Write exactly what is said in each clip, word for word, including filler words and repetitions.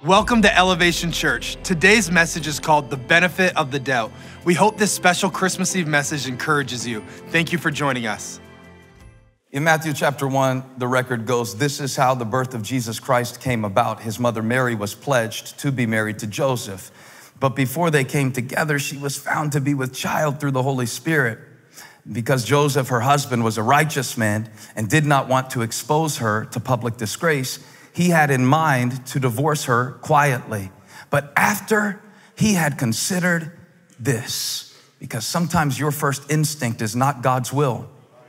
Welcome to Elevation Church. Today's message is called The Benefit of the Doubt. We hope this special Christmas Eve message encourages you. Thank you for joining us. In Matthew chapter one, the record goes, this is how the birth of Jesus Christ came about. His mother Mary was pledged to be married to Joseph. But before they came together, she was found to be with child through the Holy Spirit. Because Joseph, her husband, was a righteous man and did not want to expose her to public disgrace, he had in mind to divorce her quietly. But after he had considered this, because sometimes your first instinct is not God's will.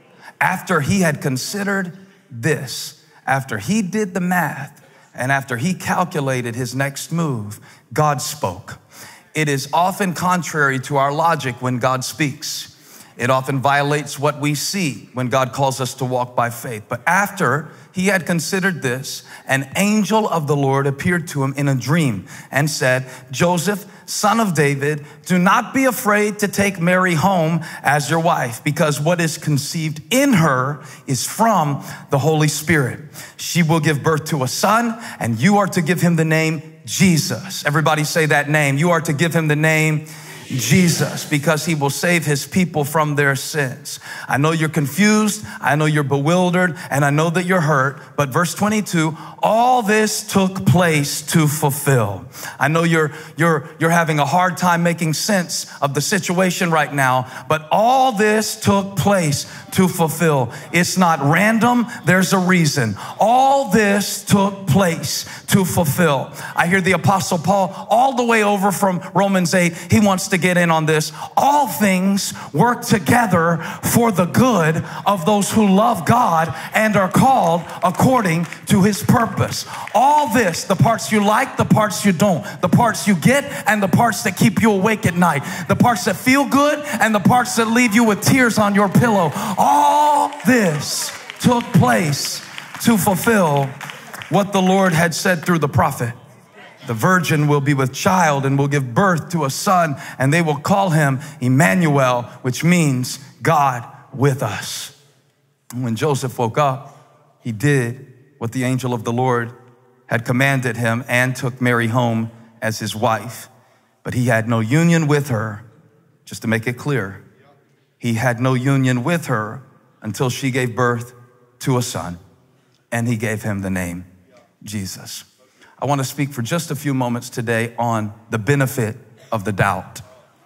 After he had considered this, after he did the math, and after he calculated his next move, God spoke. It is often contrary to our logic when God speaks. It often violates what we see when God calls us to walk by faith. But after he had considered this, an angel of the Lord appeared to him in a dream and said, Joseph, son of David, do not be afraid to take Mary home as your wife, because what is conceived in her is from the Holy Spirit. She will give birth to a son, and you are to give him the name Jesus. Everybody say that name. You are to give him the name Jesus, because he will save his people from their sins. I know you're confused. I know you're bewildered, and I know that you're hurt. But verse twenty-two, all this took place to fulfill. I know you're, you're, you're having a hard time making sense of the situation right now, but all this took place to fulfill. It's not random. There's a reason. All this took place to fulfill. I hear the Apostle Paul all the way over from Romans eight. He wants to get in on this. All things work together for the good of those who love God and are called according to his purpose. All this, the parts you like, the parts you don't, the parts you get and the parts that keep you awake at night, the parts that feel good and the parts that leave you with tears on your pillow. All this took place to fulfill what the Lord had said through the prophet. The virgin will be with child and will give birth to a son, and they will call him Emmanuel, which means God with us. And when Joseph woke up, he did what the angel of the Lord had commanded him and took Mary home as his wife. But he had no union with her, just to make it clear. He had no union with her until she gave birth to a son, and he gave him the name Jesus. I want to speak for just a few moments today on the benefit of the doubt.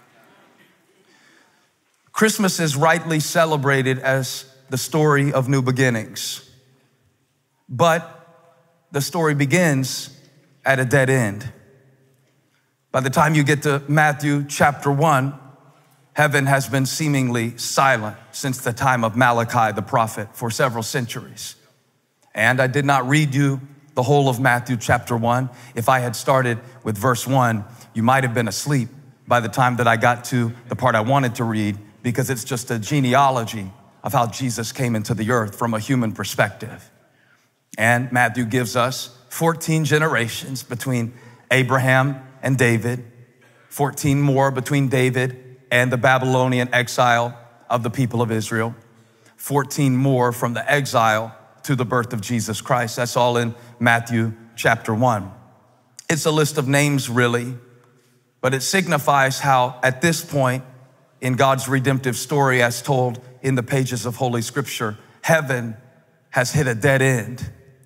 Christmas is rightly celebrated as the story of new beginnings, but the story begins at a dead end. By the time you get to Matthew chapter one, heaven has been seemingly silent since the time of Malachi the prophet for several centuries. And I did not read you the whole of Matthew chapter one. If I had started with verse one, you might have been asleep by the time that I got to the part I wanted to read, because it's just a genealogy of how Jesus came into the earth from a human perspective. And Matthew gives us fourteen generations between Abraham and David, fourteen more between David and the Babylonian exile of the people of Israel, fourteen more from the exile to the birth of Jesus Christ. That's all in Matthew chapter one. It's a list of names, really, but it signifies how at this point in God's redemptive story, as told in the pages of Holy Scripture, heaven has hit a dead end.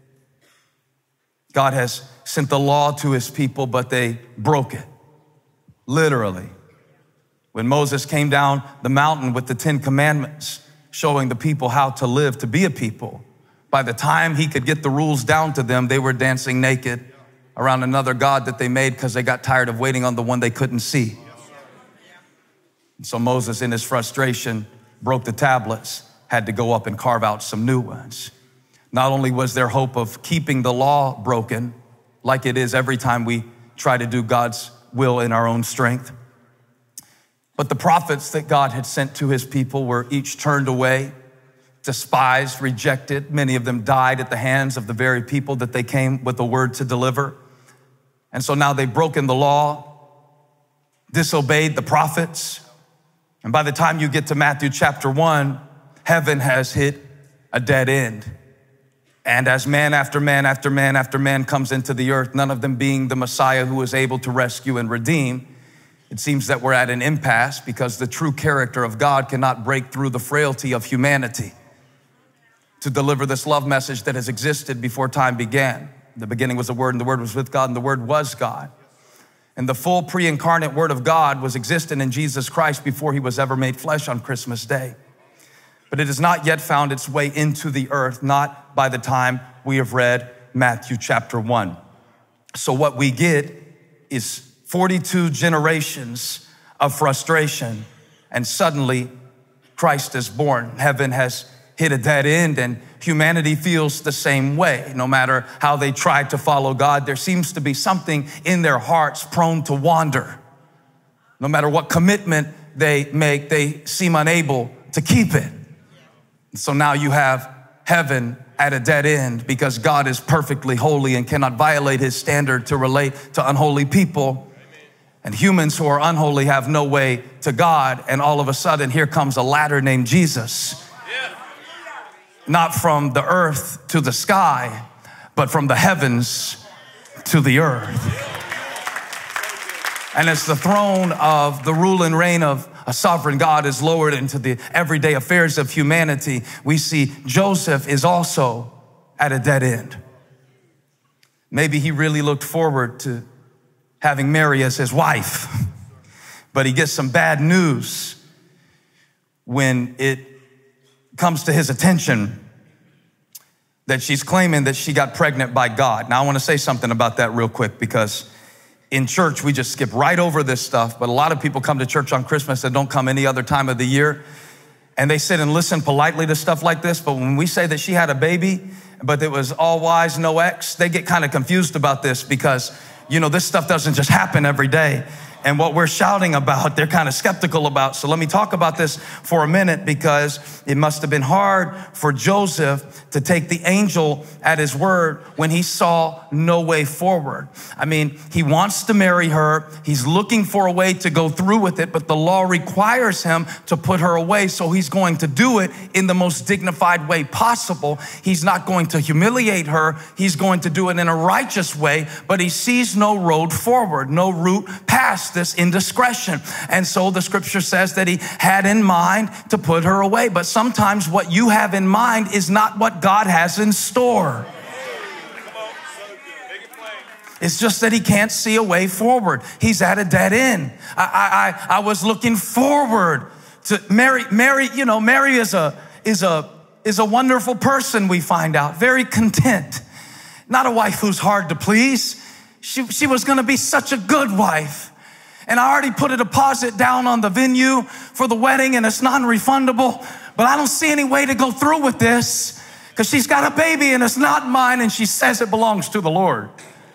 God has sent the law to his people, but they broke it, literally. When Moses came down the mountain with the Ten Commandments, showing the people how to live, to be a people, by the time he could get the rules down to them, they were dancing naked around another god that they made because they got tired of waiting on the one they couldn't see. And so Moses, in his frustration, broke the tablets, had to go up and carve out some new ones. Not only was their hope of keeping the law broken, like it is every time we try to do God's will in our own strength, but the prophets that God had sent to his people were each turned away, despised, rejected. Many of them died at the hands of the very people that they came with the word to deliver. And so now they've broken the law, disobeyed the prophets. And by the time you get to Matthew chapter one, heaven has hit a dead end. And as man after man after man after man comes into the earth, none of them being the Messiah who is able to rescue and redeem, it seems that we're at an impasse because the true character of God cannot break through the frailty of humanity to deliver this love message that has existed before time began. The beginning was the Word, and the Word was with God, and the Word was God. And the full pre-incarnate Word of God was existent in Jesus Christ before he was ever made flesh on Christmas Day. But it has not yet found its way into the earth, not by the time we have read Matthew chapter one. So what we get is forty-two generations of frustration, and suddenly Christ is born. Heaven has hit a dead end, and humanity feels the same way. No matter how they try to follow God, there seems to be something in their hearts prone to wander. No matter what commitment they make, they seem unable to keep it. So now you have heaven at a dead end because God is perfectly holy and cannot violate his standard to relate to unholy people. And humans who are unholy have no way to God. And all of a sudden, here comes a ladder named Jesus. Not from the earth to the sky, but from the heavens to the earth. And as the throne of the rule and reign of a sovereign God is lowered into the everyday affairs of humanity, we see Joseph is also at a dead end. Maybe he really looked forward to having Mary as his wife, but he gets some bad news when it comes to his attention that she's claiming that she got pregnant by God. Now, I want to say something about that real quick, because in church, we just skip right over this stuff. But a lot of people come to church on Christmas and don't come any other time of the year. And they sit and listen politely to stuff like this. But when we say that she had a baby, but it was all Y's, no X, they get kind of confused about this because, you know, this stuff doesn't just happen every day. And what we're shouting about, they're kind of skeptical about. So let me talk about this for a minute, because it must have been hard for Joseph to take the angel at his word when he saw no way forward. I mean, he wants to marry her. He's looking for a way to go through with it, but the law requires him to put her away. So he's going to do it in the most dignified way possible. He's not going to humiliate her. He's going to do it in a righteous way, but he sees no road forward, no route past this indiscretion. And so the scripture says that he had in mind to put her away. But sometimes what you have in mind is not what God has in store. It's just that he can't see a way forward. He's at a dead end. I, I, I was looking forward to Mary. Mary, you know, Mary is a, is a, is a wonderful person, we find out. Very content. Not a wife who's hard to please. She, she was going to be such a good wife. And I already put a deposit down on the venue for the wedding, and it's non-refundable. But I don't see any way to go through with this because she's got a baby and it's not mine, and she says it belongs to the Lord.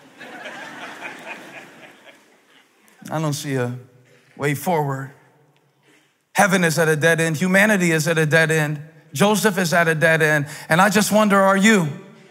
I don't see a way forward. Heaven is at a dead end. Humanity is at a dead end. Joseph is at a dead end. And I just wonder, are you?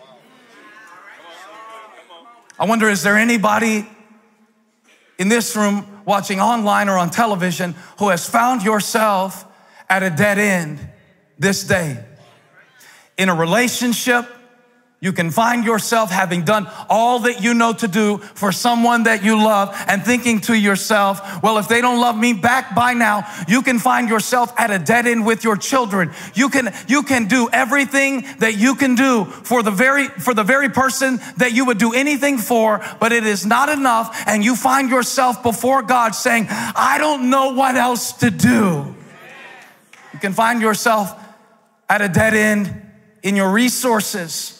I wonder, is there anybody in this room, watching online or on television, who has found yourself at a dead end this day? In a relationship, you can find yourself having done all that you know to do for someone that you love and thinking to yourself, well, if they don't love me back by now. You can find yourself at a dead end with your children. You can, you can do everything that you can do for the very, for the very person that you would do anything for, but it is not enough. And you find yourself before God saying, I don't know what else to do. You can find yourself at a dead end in your resources.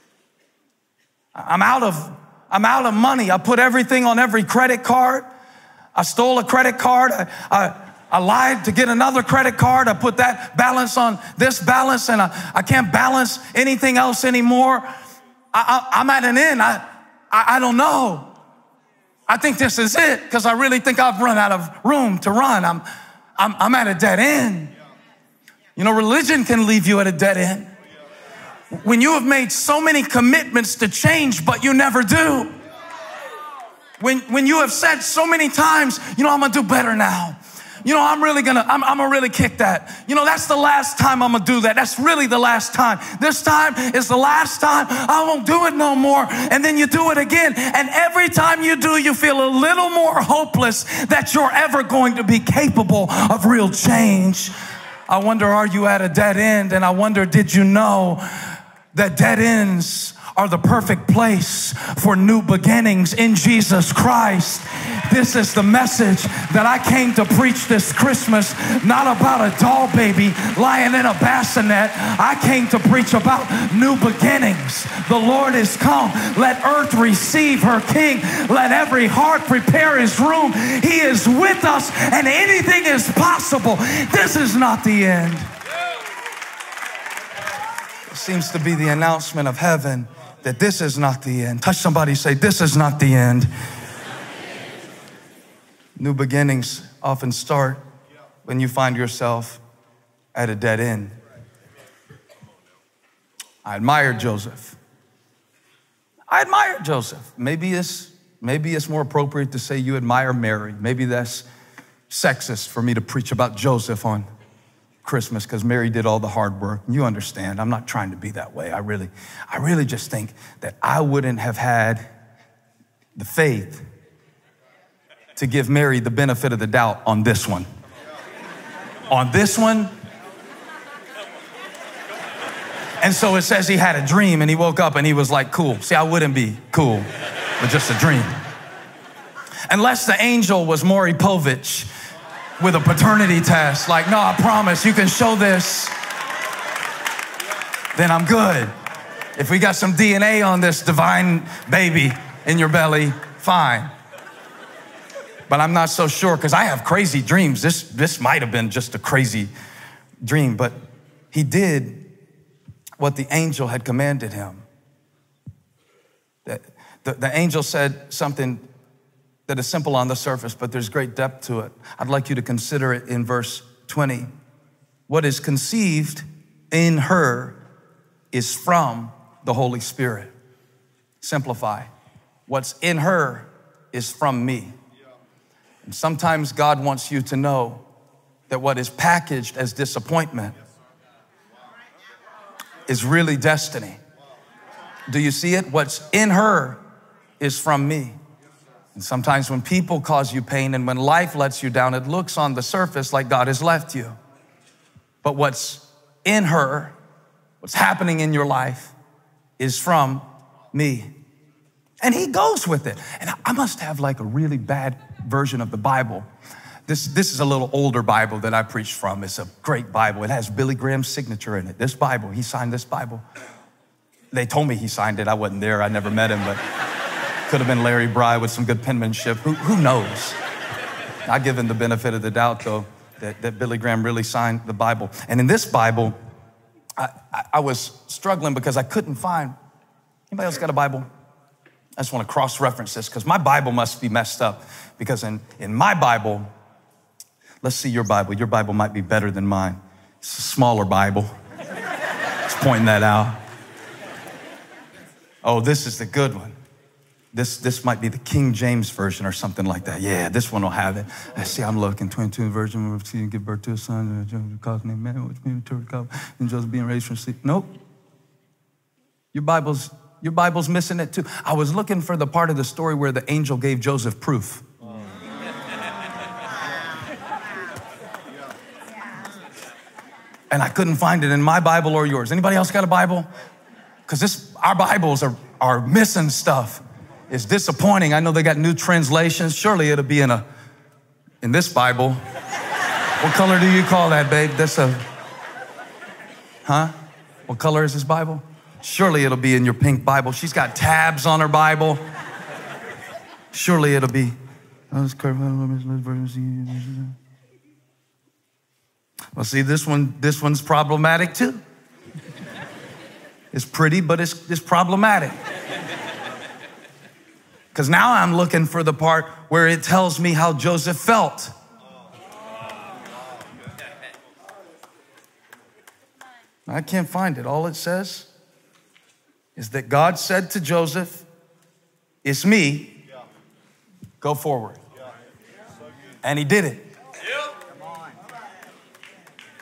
I'm out of, I'm out of money. I put everything on every credit card. I stole a credit card. I, I, I lied to get another credit card. I put that balance on this balance, and I, I can't balance anything else anymore. I, I, I'm at an end. I, I, I don't know. I think this is it because I really think I've run out of room to run. I'm, I'm, I'm at a dead end. You know, religion can leave you at a dead end. When you have made so many commitments to change, but you never do. When, when you have said so many times, you know, I'm gonna do better now. you know, I'm really gonna, I'm, I'm gonna really kick that. You know, that's the last time I'm gonna do that. That's really the last time. This time is the last time. I won't do it no more. And then you do it again. And every time you do, you feel a little more hopeless that you're ever going to be capable of real change. I wonder, are you at a dead end? And I wonder, did you know that dead ends are the perfect place for new beginnings in Jesus Christ? This is the message that I came to preach this Christmas, not about a doll baby lying in a bassinet. I came to preach about new beginnings. The Lord is come. Let earth receive her King. Let every heart prepare his room. He is with us, and anything is possible. This is not the end. It seems to be the announcement of heaven that this is not the end. Touch somebody, say, this is not the end. New beginnings often start when you find yourself at a dead end. I admire Joseph. I admire Joseph. Maybe it's, maybe it's more appropriate to say you admire Mary. Maybe that's sexist for me to preach about Joseph on Christmas because Mary did all the hard work. You understand, I'm not trying to be that way. I really, I really just think that I wouldn't have had the faith to give Mary the benefit of the doubt on this one. On this one. And so it says he had a dream and he woke up and he was like, cool. See, I wouldn't be cool with just a dream. Unless the angel was Maury Povich with a paternity test, like, no, I promise you can show this, then I'm good. If we got some D N A on this divine baby in your belly, fine. But I'm not so sure because I have crazy dreams. This, this might have been just a crazy dream, but he did what the angel had commanded him. The, the, the angel said something that is simple on the surface, but there's great depth to it. I'd like you to consider it in verse twenty. What is conceived in her is from the Holy Spirit. Simplify. What's in her is from me. And sometimes God wants you to know that what is packaged as disappointment is really destiny. Do you see it? What's in her is from me. And sometimes when people cause you pain and when life lets you down, it looks on the surface like God has left you. But what's in her, what's happening in your life is from me. And he goes with it. And I must have like a really bad version of the Bible. This, this is a little older Bible that I preach from. It's a great Bible. It has Billy Graham's signature in it. This Bible, he signed this Bible. They told me he signed it. I wasn't there. I never met him, but could have been Larry Bry with some good penmanship. Who, who knows? I give him the benefit of the doubt, though, that, that Billy Graham really signed the Bible. And in this Bible, I, I, I was struggling because I couldn't find. Anybody else got a Bible? I just want to cross-reference this because my Bible must be messed up. Because in, in my Bible, let's see your Bible. Your Bible might be better than mine. It's a smaller Bible. Just pointing that out. Oh, this is the good one. This, this might be the King James Version or something like that. Yeah, this one will have it. I see, I'm looking. twenty-two Virgin will give birth to a son, cause named Mary, which means to recover, and Joseph being raised from sleep. Nope. Your Bible's Your Bible's missing it too. I was looking for the part of the story where the angel gave Joseph proof. And I couldn't find it in my Bible or yours. Anybody else got a Bible? Because this, our Bibles are, are missing stuff. It's disappointing. I know they got new translations. Surely it'll be in a, in this Bible. What color do you call that, babe? That's a, huh? What color is this Bible? Surely it'll be in your pink Bible. She's got tabs on her Bible. Surely it'll be. Well, see, this one, this one's problematic too. It's pretty, but it's, it's problematic. Because now I'm looking for the part where it tells me how Joseph felt. I can't find it. All it says is that God said to Joseph, it's me, go forward. And he did it.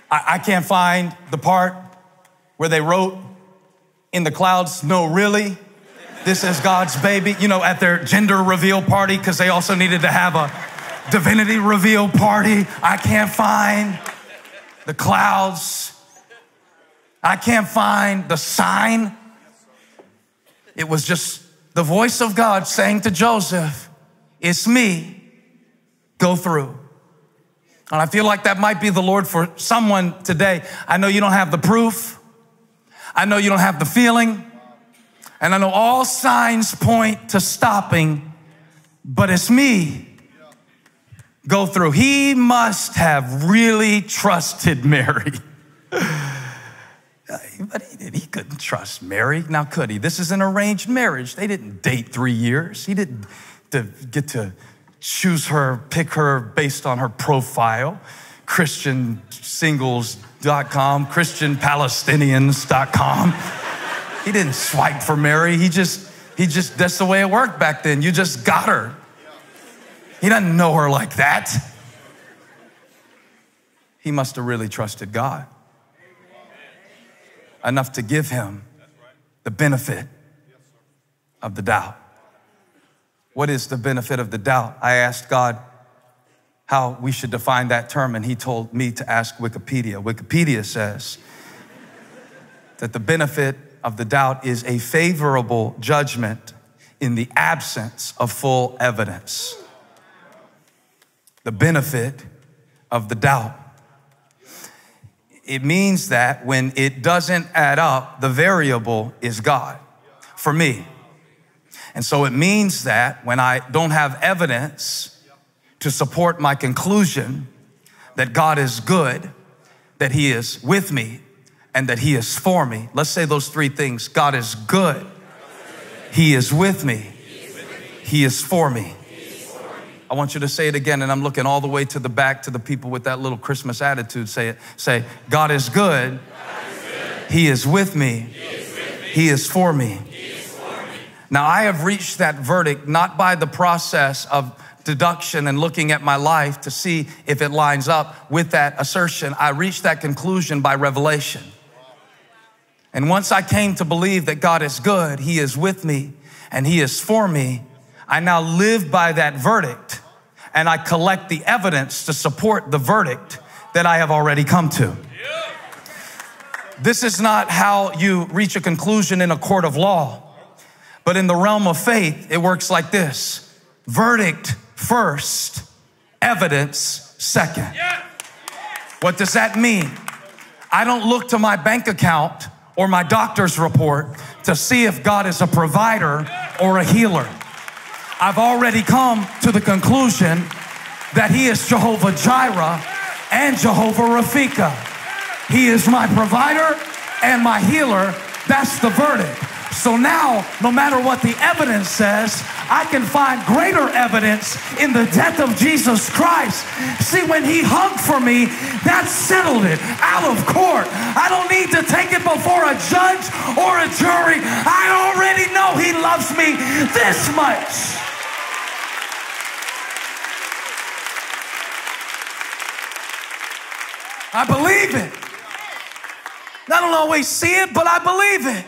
I, I can't find the part where they wrote in the clouds, no, really? This is God's baby, you know, at their gender reveal party, because they also needed to have a divinity reveal party. I can't find the clouds. I can't find the sign. It was just the voice of God saying to Joseph, it's me, go through. And I feel like that might be the Lord for someone today. I know you don't have the proof. I know you don't have the feeling. And I know all signs point to stopping, but it's me. Go through. He must have really trusted Mary. But he, he couldn't trust Mary. Now, could he? This is an arranged marriage. They didn't date three years. He didn't to get to choose her, pick her based on her profile. Christian Singles dot com, Christian Palestinians dot com. He didn't swipe for Mary. He just, he just, that's the way it worked back then. You just got her. He doesn't know her like that. He must have really trusted God enough to give him the benefit of the doubt. What is the benefit of the doubt? I asked God how we should define that term, and he told me to ask Wikipedia. Wikipedia says that the benefit of the doubt is a favorable judgment in the absence of full evidence. The benefit of the doubt. It means that when it doesn't add up, the variable is God for me. And so it means that when I don't have evidence to support my conclusion that God is good, that he is with me, and that he is for me. Let's say those three things. God is good. He is with me. He is for me. I want you to say it again, and I'm looking all the way to the back to the people with that little Christmas attitude. Say it. Say, God is good. God is good. He is with me. He is, with me. He is for me. He is for me. Now, I have reached that verdict not by the process of deduction and looking at my life to see if it lines up with that assertion. I reached that conclusion by revelation. And once I came to believe that God is good, he is with me, and he is for me, I now live by that verdict, and I collect the evidence to support the verdict that I have already come to. This is not how you reach a conclusion in a court of law, but in the realm of faith, it works like this. Verdict first, evidence second. What does that mean? I don't look to my bank account or my doctor's report to see if God is a provider or a healer. I've already come to the conclusion that he is Jehovah Jireh and Jehovah Rafika. He is my provider and my healer. That's the verdict. So now, no matter what the evidence says, I can find greater evidence in the death of Jesus Christ. See, when he hung for me, that settled it out of court. I don't need to take it before a judge or a jury. I already know he loves me this much. I believe it. I don't always see it, but I believe it.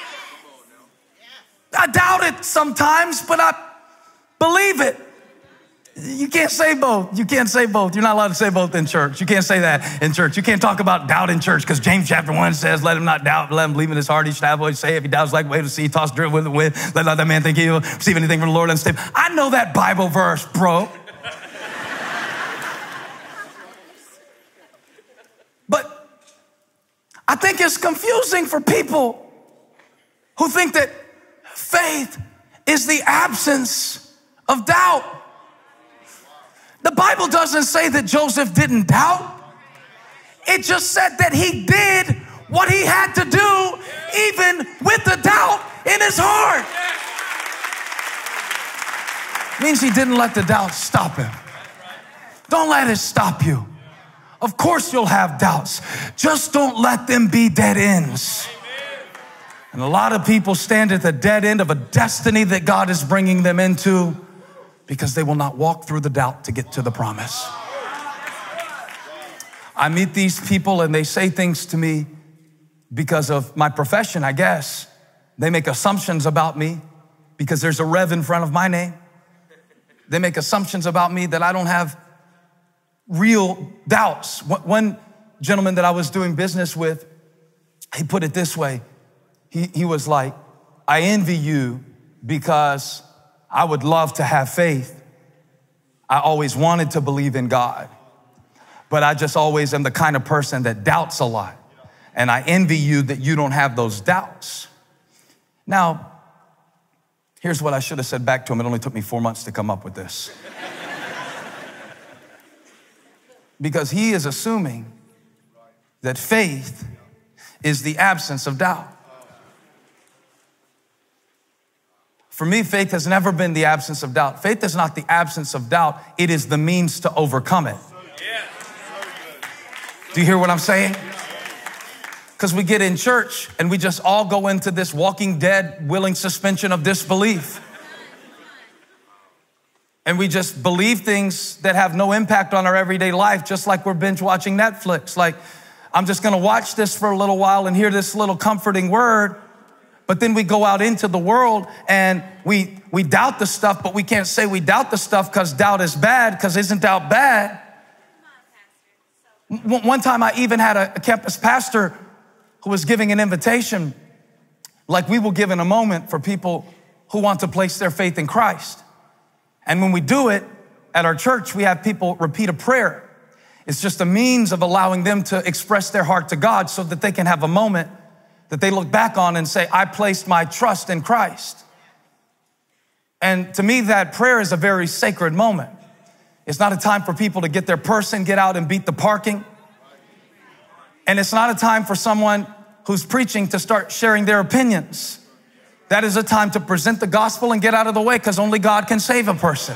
I doubt it sometimes, but I believe it. You can't say both. You can't say both. You're not allowed to say both in church. You can't say that in church. You can't talk about doubt in church because James chapter one says, let him not doubt, let him believe in his heart. He should have what he say. If he doubts, like wave to sea, toss drift with the wind. Let not that man think he will receive anything from the Lord unstable. I know that Bible verse, bro. But I think it's confusing for people who think that faith is the absence of doubt. The Bible doesn't say that Joseph didn't doubt. It just said that he did what he had to do, even with the doubt in his heart. It means he didn't let the doubt stop him. Don't let it stop you. Of course you'll have doubts. Just don't let them be dead ends. And a lot of people stand at the dead end of a destiny that God is bringing them into because they will not walk through the doubt to get to the promise. I meet these people and they say things to me because of my profession, I guess. They make assumptions about me because there's a Rev in front of my name. They make assumptions about me that I don't have real doubts. One gentleman that I was doing business with, he put it this way. He, he was like, I envy you because I would love to have faith. I always wanted to believe in God, but I just always am the kind of person that doubts a lot. And I envy you that you don't have those doubts. Now, here's what I should have said back to him. It only took me four months to come up with this. Because he is assuming that faith is the absence of doubt. For me, faith has never been the absence of doubt. Faith is not the absence of doubt. It is the means to overcome it. Do you hear what I'm saying? Because we get in church and we just all go into this Walking Dead willing suspension of disbelief. And we just believe things that have no impact on our everyday life, just like we're binge watching Netflix. Like, I'm just gonna watch this for a little while and hear this little comforting word. But then we go out into the world and we, we doubt the stuff, but we can't say we doubt the stuff because doubt is bad, because isn't doubt bad? One time I even had a campus pastor who was giving an invitation, like we will give in a moment, for people who want to place their faith in Christ. And when we do it at our church, we have people repeat a prayer. It's just a means of allowing them to express their heart to God so that they can have a moment that they look back on and say, I placed my trust in Christ. And to me, that prayer is a very sacred moment. It's not a time for people to get their purse and get out and beat the parking. And it's not a time for someone who's preaching to start sharing their opinions. That is a time to present the gospel and get out of the way, because only God can save a person.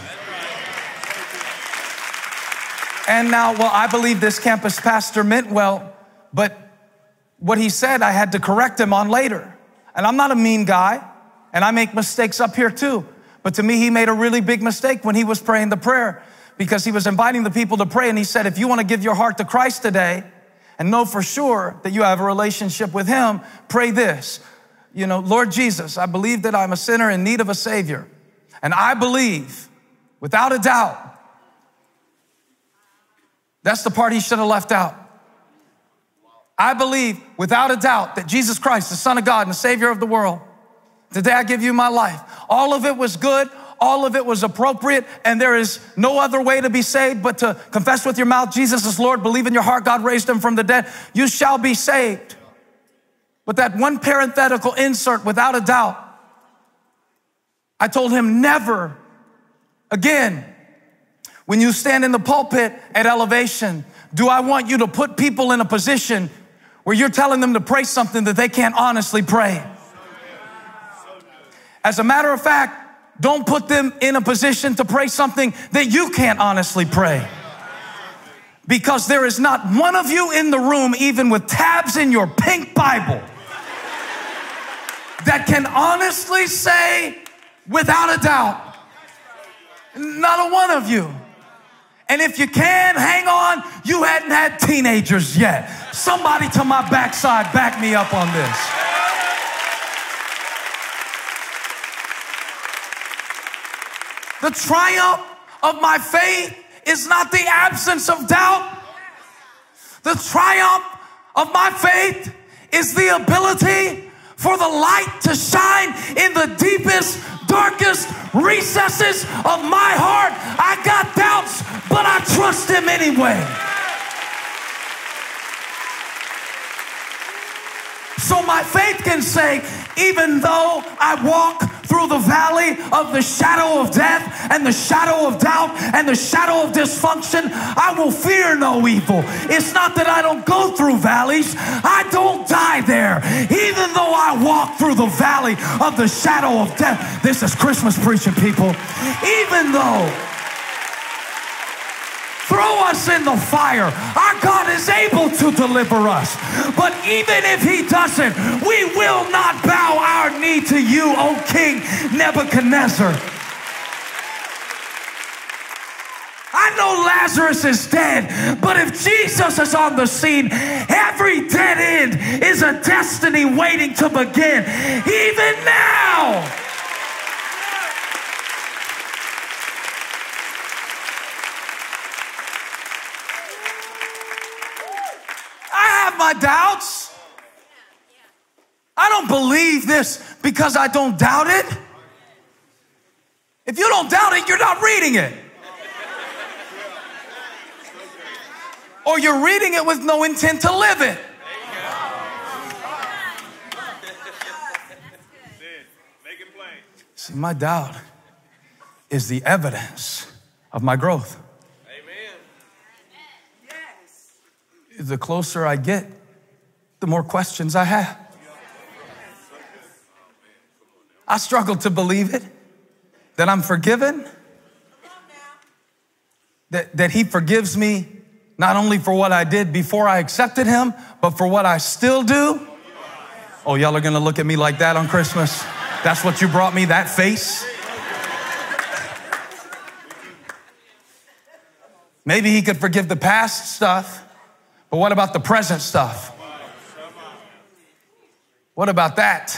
And now, well, I believe this campus pastor meant well, but what he said, I had to correct him on later. And I'm not a mean guy, and I make mistakes up here too. But to me, he made a really big mistake when he was praying the prayer, because he was inviting the people to pray. And he said, if you want to give your heart to Christ today and know for sure that you have a relationship with him, pray this. You know, Lord Jesus, I believe that I'm a sinner in need of a savior. And I believe, without a doubt, that's the part he should have left out. I believe, without a doubt, that Jesus Christ, the Son of God and the Savior of the world, today I give you my life. All of it was good. All of it was appropriate. And there is no other way to be saved but to confess with your mouth, Jesus is Lord, believe in your heart, God raised him from the dead. You shall be saved. But that one parenthetical insert, without a doubt, I told him never again, when you stand in the pulpit at Elevation, do I want you to put people in a position where you're telling them to pray something that they can't honestly pray. As a matter of fact, don't put them in a position to pray something that you can't honestly pray. Because there is not one of you in the room, even with tabs in your pink Bible, that can honestly say, without a doubt, not a one of you. And if you can, hang on, you hadn't had teenagers yet. Somebody to my backside, back me up on this. The triumph of my faith is not the absence of doubt. The triumph of my faith is the ability for the light to shine in the deepest, darkest recesses of my heart. I got doubts, but I trust him anyway. So my faith can say, even though I walk through the valley of the shadow of death and the shadow of doubt and the shadow of dysfunction, I will fear no evil. It's not that I don't go through valleys. I don't die there. Even though I walk through the valley of the shadow of death. This is Christmas preaching, people. Even though throw us in the fire, our God is able to deliver us. But even if he doesn't, we will not bow our knee to you, O King Nebuchadnezzar. I know Lazarus is dead, but if Jesus is on the scene, every dead end is a destiny waiting to begin, even now. I have my doubts. I don't believe this because I don't doubt it. If you don't doubt it, you're not reading it. Or you're reading it with no intent to live it. See, my doubt is the evidence of my growth. The closer I get, the more questions I have. I struggle to believe it, that I'm forgiven, that, that he forgives me not only for what I did before I accepted him, but for what I still do. Oh, y'all are gonna look at me like that on Christmas? That's what you brought me, that face? Maybe he could forgive the past stuff, but what about the present stuff? What about that?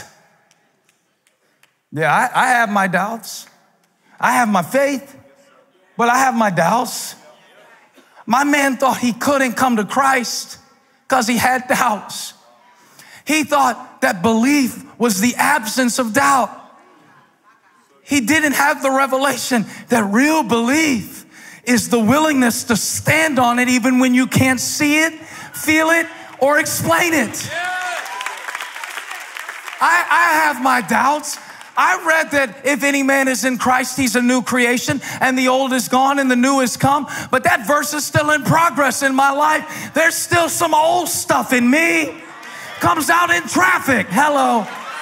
Yeah, I, I have my doubts. I have my faith, but I have my doubts. My man thought he couldn't come to Christ because he had doubts. He thought that belief was the absence of doubt. He didn't have the revelation that real belief is the willingness to stand on it even when you can't see it, feel it, or explain it. I, I have my doubts. I read that if any man is in Christ, he's a new creation, and the old is gone and the new is come. But that verse is still in progress in my life. There's still some old stuff in me. Comes out in traffic. Hello.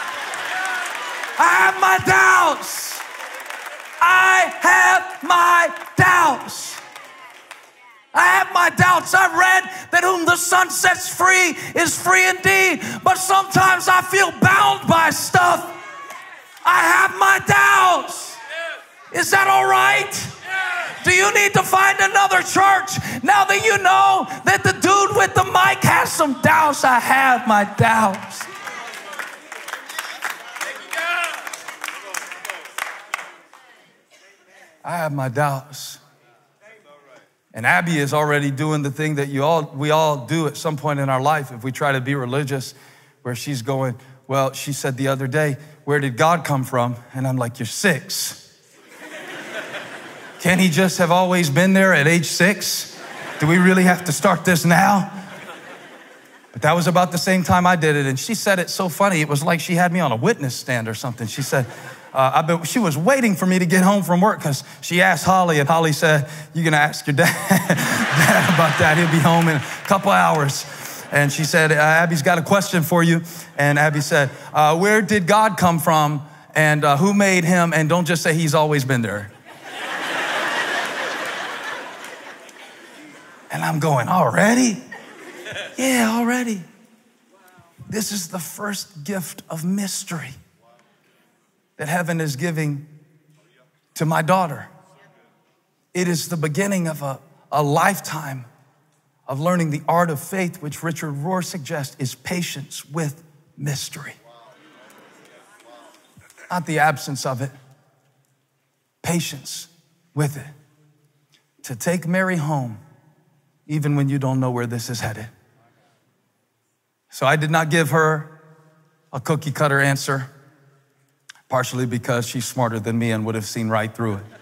I have my doubts. I have my doubts. I have my doubts. I read that whom the Son sets free is free indeed. But sometimes I feel bound by stuff. I have my doubts. Is that all right? Do you need to find another church now that you know that the dude with the mic has some doubts? I have my doubts. I have my doubts. And Abby is already doing the thing that you all we all do at some point in our life if we try to be religious, where she's going, well, she said the other day, where did God come from? And I'm like, you're six. Can he just have always been there at age six? Do we really have to start this now? But that was about the same time I did it. And she said it so funny. It was like she had me on a witness stand or something. She said, uh, I've been, she was waiting for me to get home from work because she asked Holly, and Holly said, you're going to ask your dad, dad about that. He'll be home in a couple hours. And she said, uh, Abby's got a question for you. And Abby said, uh, where did God come from? And uh, who made him? And don't just say he's always been there. And I'm going, already? Yeah, already. This is the first gift of mystery that heaven is giving to my daughter. It is the beginning of a, a lifetime of learning the art of faith, which Richard Rohr suggests is patience with mystery. Not the absence of it, patience with it. To take Mary home, even when you don't know where this is headed. So I did not give her a cookie cutter answer, partially because she's smarter than me and would have seen right through it.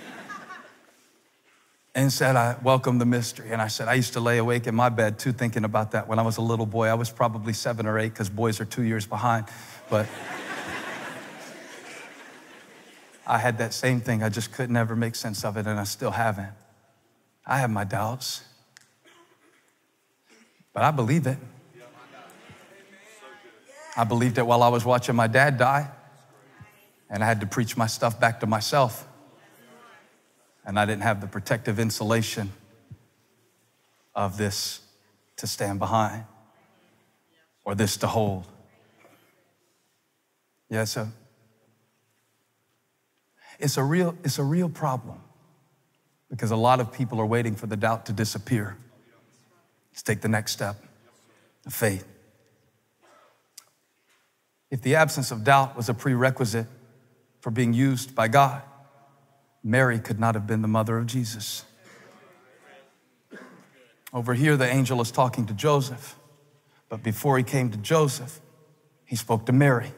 And said, I welcome the mystery. And I said, I used to lay awake in my bed too, thinking about that when I was a little boy. I was probably seven or eight because boys are two years behind. But I had that same thing. I just could never make sense of it, and I still haven't. I have my doubts, but I believe it. I believed it while I was watching my dad die, and I had to preach my stuff back to myself. And I didn't have the protective insulation of this to stand behind or this to hold. Yeah, it's a, it's a real, it's a real problem Because a lot of people are waiting for the doubt to disappear. Let's take the next step of faith. If the absence of doubt was a prerequisite for being used by God, Mary could not have been the mother of Jesus. Over here, the angel is talking to Joseph, but before he came to Joseph, he spoke to Mary.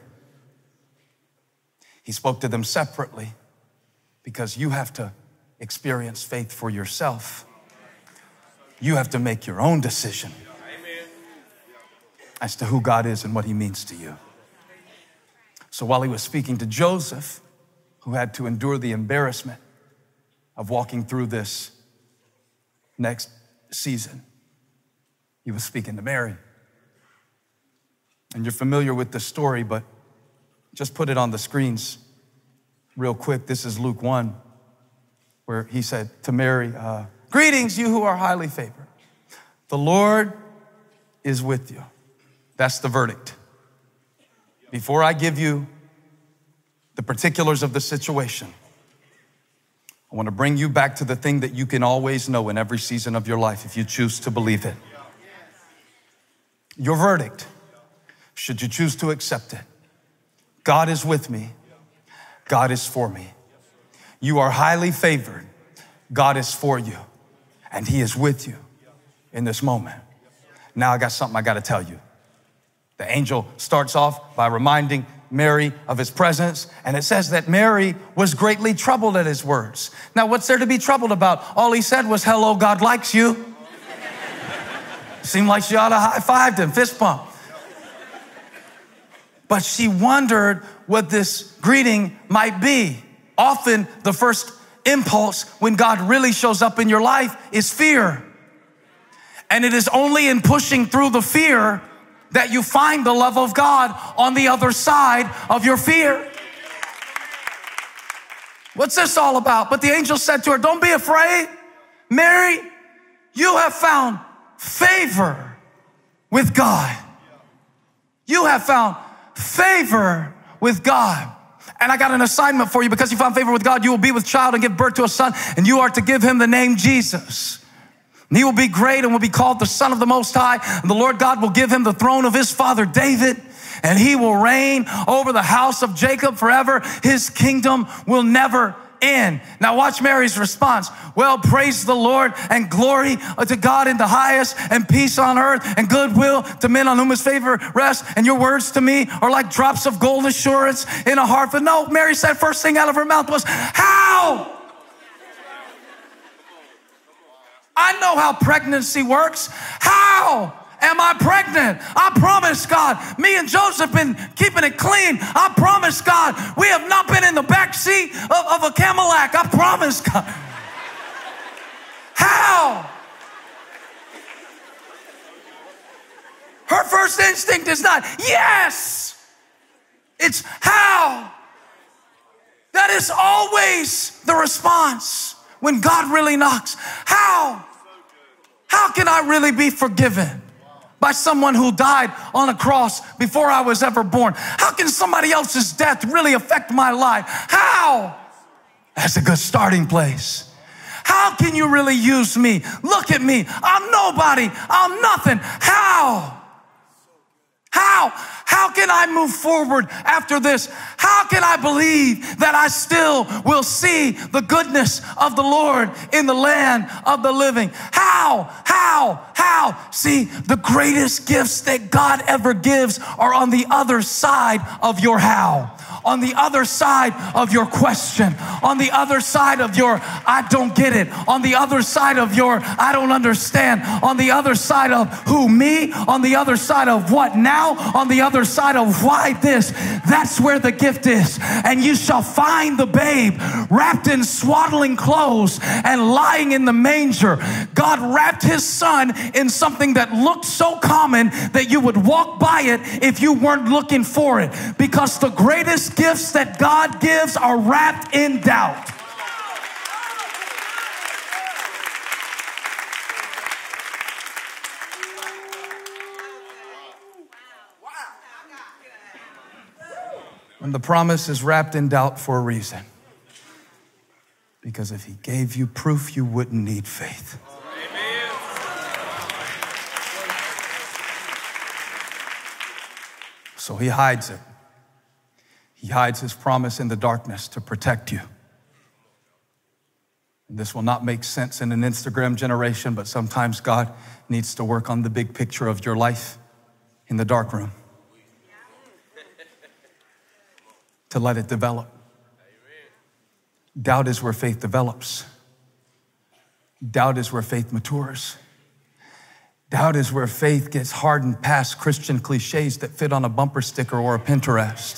He spoke to them separately because you have to experience faith for yourself. You have to make your own decision as to who God is and what he means to you. So while he was speaking to Joseph, who had to endure the embarrassment of walking through this next season, he was speaking to Mary. And you're familiar with the story, but just put it on the screens real quick. This is Luke one, where he said to Mary, uh, greetings, you who are highly favored. The Lord is with you. That's the verdict. Before I give you the particulars of the situation, I want to bring you back to the thing that you can always know in every season of your life if you choose to believe it. Your verdict, should you choose to accept it. God is with me. God is for me. You are highly favored. God is for you. And he is with you in this moment. Now I got something I got to tell you. The angel starts off by reminding Mary of his presence, and it says that Mary was greatly troubled at his words. Now, what's there to be troubled about? All he said was, hello, God likes you. Seemed like she ought to high-fived him, fist bump. But she wondered what this greeting might be. Often, the first impulse when God really shows up in your life is fear. And it is only in pushing through the fear that you find the love of God on the other side of your fear. What's this all about? But the angel said to her, don't be afraid. Mary, you have found favor with God. You have found favor with God. And I got an assignment for you. Because you found favor with God, you will be with child and give birth to a son, and you are to give him the name Jesus. And he will be great and will be called the Son of the Most High. And the Lord God will give him the throne of his father David, and he will reign over the house of Jacob forever. His kingdom will never end. Now watch Mary's response. Well, praise the Lord, and glory to God in the highest, and peace on earth, and goodwill to men on whom his favor rests. And your words to me are like drops of gold assurance in a harp. And no, Mary said first thing out of her mouth was, how? I know how pregnancy works. How am I pregnant? I promise God, me and Joseph been keeping it clean. I promise God, we have not been in the back seat of, of a Cadillac. I promise God. How? Her first instinct is not yes. It's how. That is always the response when God really knocks. How? How can I really be forgiven by someone who died on a cross before I was ever born? How can somebody else's death really affect my life? How? That's a good starting place. How can you really use me? Look at me. I'm nobody. I'm nothing. How? How? How can I move forward after this? How can I believe that I still will see the goodness of the Lord in the land of the living? How? How? How? See, the greatest gifts that God ever gives are on the other side of your how. On the other side of your question, on the other side of your I don't get it, on the other side of your I don't understand, on the other side of who, me, on the other side of what now, on the other side of why this. That's where the gift is. And you shall find the babe wrapped in swaddling clothes and lying in the manger. God wrapped his son in something that looked so common that you would walk by it if you weren't looking for it, because the greatest gifts that God gives are wrapped in doubt. And the promise is wrapped in doubt for a reason. Because if he gave you proof, you wouldn't need faith. So he hides it. He hides his promise in the darkness to protect you. And this will not make sense in an Instagram generation, but sometimes God needs to work on the big picture of your life in the dark room to let it develop. Doubt is where faith develops. Doubt is where faith matures. Doubt is where faith gets hardened past Christian cliches that fit on a bumper sticker or a Pinterest.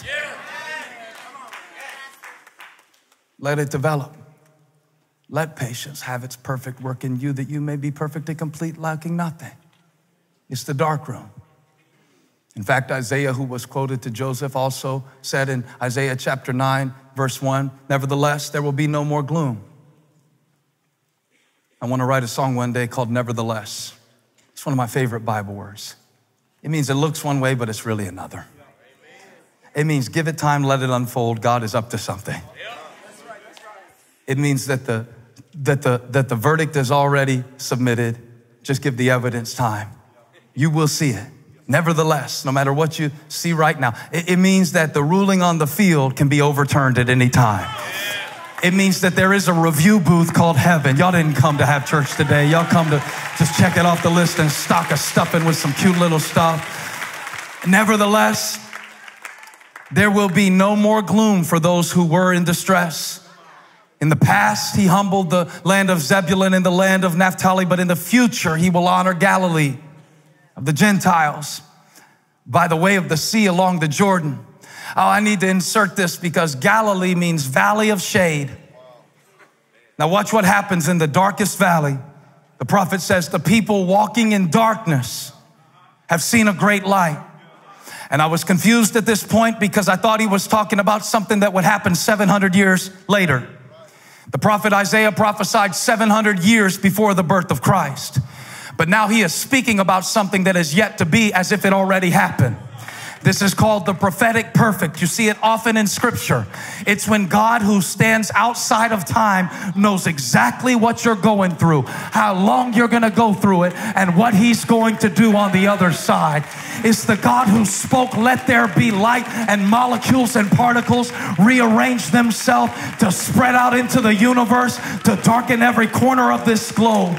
Let it develop. Let patience have its perfect work in you, that you may be perfect and complete, lacking nothing. It's the dark room. In fact, Isaiah, who was quoted to Joseph, also said in Isaiah chapter nine, verse one, nevertheless, there will be no more gloom. I want to write a song one day called Nevertheless. It's one of my favorite Bible words. It means it looks one way, but it's really another. It means give it time, let it unfold. God is up to something. It means that the, that the, that the verdict is already submitted. Just give the evidence time. You will see it. Nevertheless, no matter what you see right now, it, it means that the ruling on the field can be overturned at any time. It means that there is a review booth called heaven. Y'all didn't come to have church today. Y'all come to just check it off the list and stock a stuffing with some cute little stuff. Nevertheless, there will be no more gloom for those who were in distress. In the past, he humbled the land of Zebulun and the land of Naphtali, but in the future, he will honor Galilee of the Gentiles by the way of the sea along the Jordan. Oh, I need to insert this because Galilee means valley of shade. Now watch what happens in the darkest valley. The prophet says, the people walking in darkness have seen a great light. And I was confused at this point because I thought he was talking about something that would happen seven hundred years later. The prophet Isaiah prophesied seven hundred years before the birth of Christ. But now he is speaking about something that is yet to be as if it already happened. This is called the prophetic perfect. You see it often in scripture. It's when God, who stands outside of time, knows exactly what you're going through, how long you're going to go through it, and what he's going to do on the other side. It's the God who spoke, let there be light, and molecules and particles rearrange themselves to spread out into the universe, to darken every corner of this globe.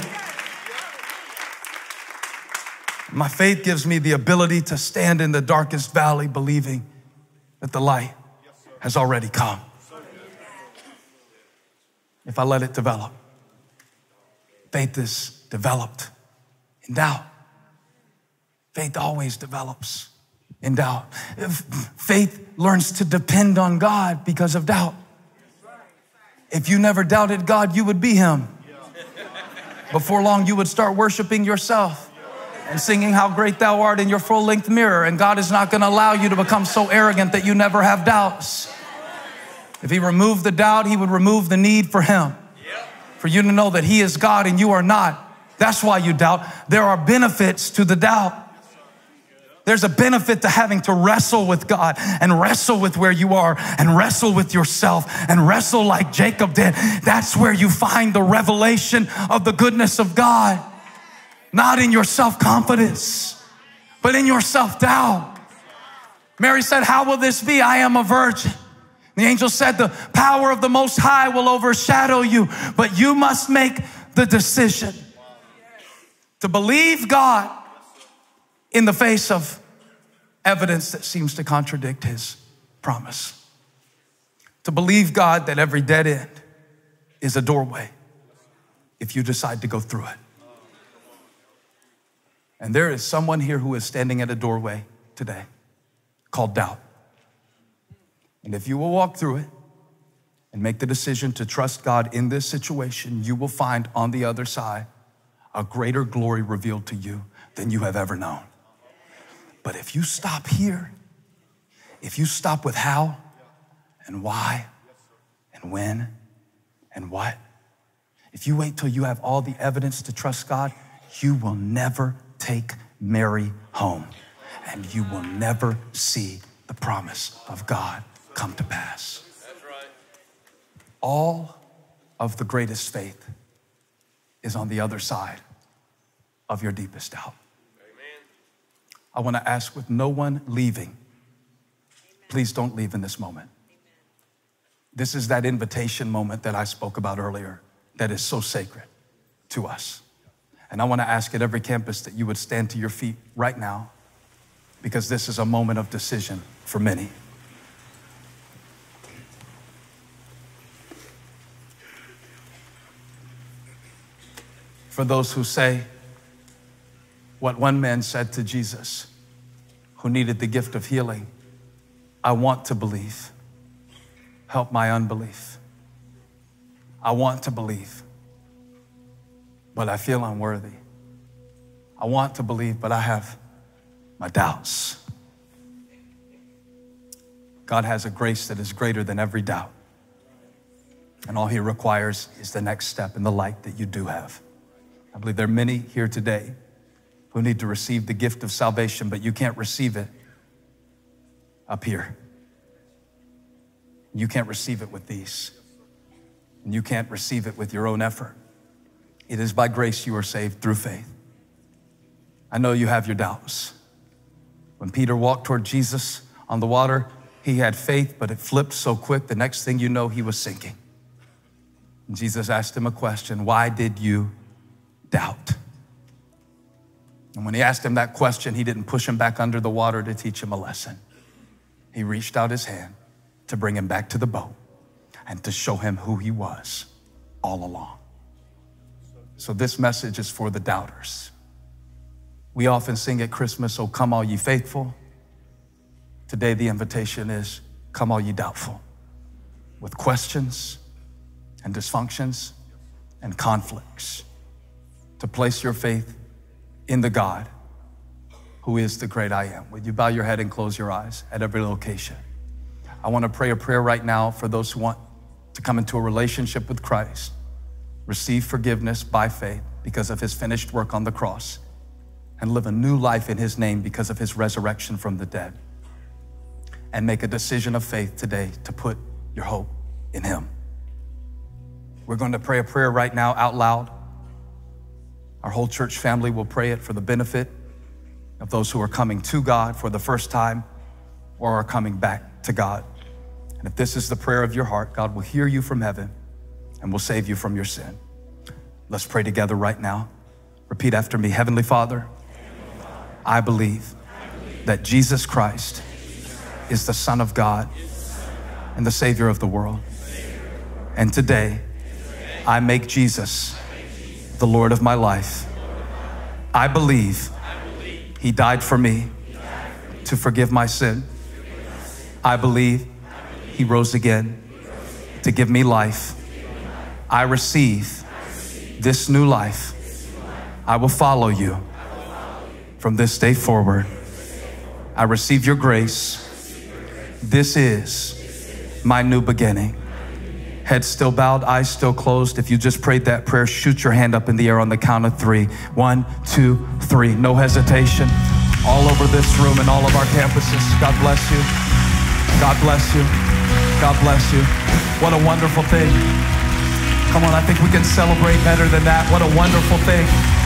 My faith gives me the ability to stand in the darkest valley believing that the light has already come. If I let it develop. Faith is developed in doubt. Faith always develops in doubt. If faith learns to depend on God because of doubt. If you never doubted God, you would be him. Before long, you would start worshiping yourself and singing how great thou art in your full-length mirror. And God is not going to allow you to become so arrogant that you never have doubts. If he removed the doubt, he would remove the need for him. For you to know that he is God and you are not. That's why you doubt. There are benefits to the doubt. There's a benefit to having to wrestle with God and wrestle with where you are and wrestle with yourself and wrestle like Jacob did. That's where you find the revelation of the goodness of God. Not in your self-confidence, but in your self-doubt. Mary said, how will this be? I am a virgin. The angel said, the power of the Most High will overshadow you, but you must make the decision to believe God in the face of evidence that seems to contradict his promise. To believe God that every dead end is a doorway if you decide to go through it. And there is someone here who is standing at a doorway today called doubt. And if you will walk through it and make the decision to trust God in this situation, you will find on the other side a greater glory revealed to you than you have ever known. But if you stop here, if you stop with how and why and when and what, if you wait till you have all the evidence to trust God, you will never take Mary home, and you will never see the promise of God come to pass. That's right. All of the greatest faith is on the other side of your deepest doubt. Amen. I want to ask, with no one leaving, please don't leave in this moment. Amen. This is that invitation moment that I spoke about earlier that is so sacred to us. And I want to ask at every campus that you would stand to your feet right now, because this is a moment of decision for many. For those who say what one man said to Jesus, who needed the gift of healing, I want to believe. Help my unbelief. I want to believe, but I feel unworthy. I want to believe, but I have my doubts. God has a grace that is greater than every doubt. And all he requires is the next step in the light that you do have. I believe there are many here today who need to receive the gift of salvation, but you can't receive it up here. You can't receive it with these. And you can't receive it with your own effort. It is by grace you are saved through faith. I know you have your doubts. When Peter walked toward Jesus on the water, he had faith, but it flipped so quick, the next thing you know, he was sinking. And Jesus asked him a question: why did you doubt? And when he asked him that question, he didn't push him back under the water to teach him a lesson. He reached out his hand to bring him back to the boat and to show him who he was all along. So this message is for the doubters. We often sing at Christmas, "Oh, come all ye faithful." Today the invitation is, come all ye doubtful, with questions and dysfunctions and conflicts, to place your faith in the God who is the great I am. Would you bow your head and close your eyes at every location? I want to pray a prayer right now for those who want to come into a relationship with Christ, receive forgiveness by faith because of his finished work on the cross, and live a new life in his name because of his resurrection from the dead. And make a decision of faith today to put your hope in him. We're going to pray a prayer right now out loud. Our whole church family will pray it for the benefit of those who are coming to God for the first time or are coming back to God. And if this is the prayer of your heart, God will hear you from heaven and will save you from your sin. Let's pray together right now. Repeat after me. Heavenly Father, I believe that Jesus Christ is the Son of God and the Savior of the world. And today, I make Jesus the Lord of my life. I believe he died for me to forgive my sin. I believe he rose again to give me life. I receive this new life. I will follow you from this day forward. I receive your grace. This is my new beginning. Head still bowed, eyes still closed. If you just prayed that prayer, shoot your hand up in the air on the count of three. One, two, three. No hesitation. All over this room and all of our campuses. God bless you. God bless you. God bless you. What a wonderful thing. Come on, I think we can celebrate better than that. What a wonderful thing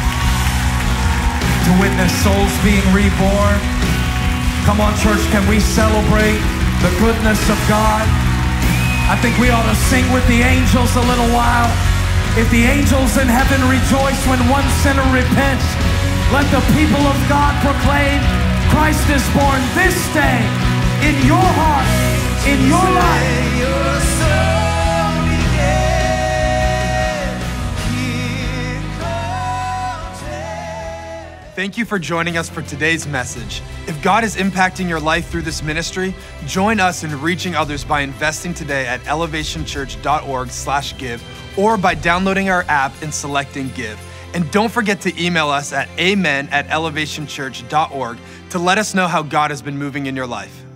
to witness souls being reborn. Come on, church, can we celebrate the goodness of God? I think we ought to sing with the angels a little while. If the angels in heaven rejoice when one sinner repents, let the people of God proclaim, Christ is born this day in your heart, in your life. Thank you for joining us for today's message. If God is impacting your life through this ministry, join us in reaching others by investing today at elevation church dot org slash give or by downloading our app and selecting give. And don't forget to email us at amen at elevation church dot org to let us know how God has been moving in your life.